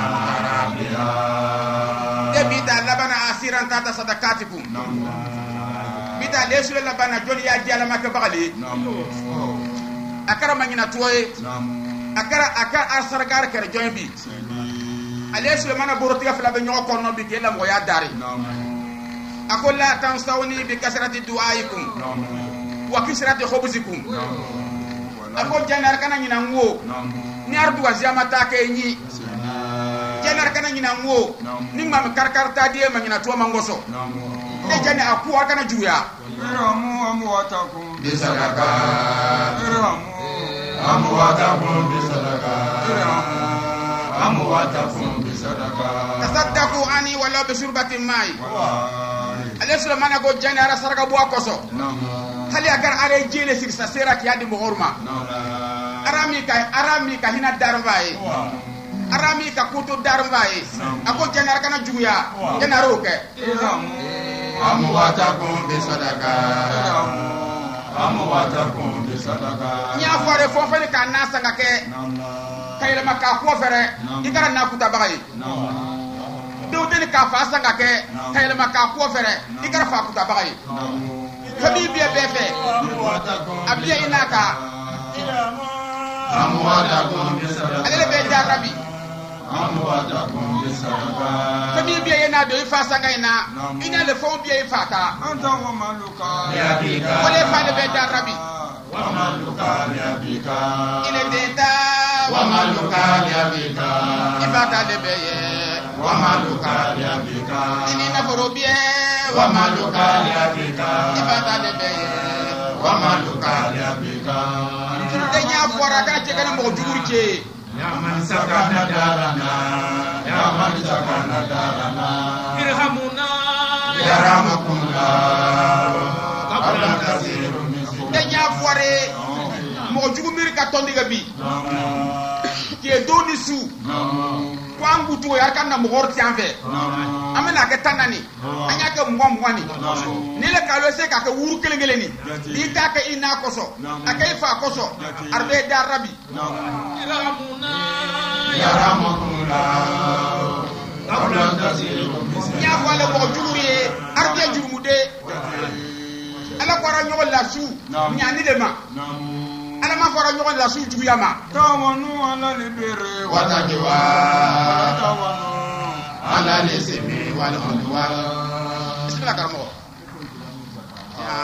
de bida labana asiran tata sadakatikum bida lesu le labana joli ya diala makka bagali akara manyina toye akara asargar kere joybi ale Sulemana borotiga fila be ñoo konno bi ke la mo ya dari akol la tansawni bi kasrati du'aikum wa kisrati khubzikum akol janar kana ñina ngo ni ardu wa jamata ke ñi janar kana ñina ngo ni mam karkar ta die ma ñina to ma ngoso e jane aku kana juya iramu amwatakum bi sadaka iramu amwatakum bi sadaka iramu amwatakum bi sadaka tasaddaqu ani wala bi shurbatin mai ale Sulemana go janara sarga bo akoso hali agar are jele sir sa sera ki adi mo horma arami ka hina darbaye arami ka kuto darbaye ako janar kana juya janaro ke amwatakum bisadaka amwatakum bisadaka nya fore fofele ka nasa ngake kayla maka ko fere ikara na kuta bagay dewteni ka fa sanga ke kayla maka ko fere ikara fa kuta bagay fabi biya befe abiya inaka amwatakum bisadaka alele be darabi amwatakum bisadaka fabi biya ina do ifa sanga ina ina le fon biya ifata anta wa maluka ya bika wala fa le be darabi wa maluka ya bika ile denta wa maluka ya bika ifata le be ye wa maluka ya bika ini na forobie wa maluka ya bika ifata le be ye wa maluka ya bika tenya fora kana che kana mo jugurje ya man sakana darana ya man sakana darana irhamuna yaramakumullah qabla kasirun min tenya fore mo jugumir ka tondiga bi ke doni su kwangu to ya kana mo horti anve amena ke tanani anya ke ngomwani ni le kalo se ka ke wuru kelengele ni ita ke ina koso akai fa koso arbe darabi irhamuna yaramakumullah qabla kasirun min nya wala mo juguriye arbe jurumude ala kwara nyol la su nyani de ma ala ma kwara nyol la su juguyama tawanu ala libere watajiwa tawanu ala lismi wal udwan bismillah karamo ya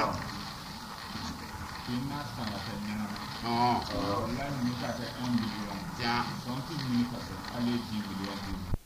Là, nous avons 1 million. ya Sont tous venus passer. Allez, 10 millions.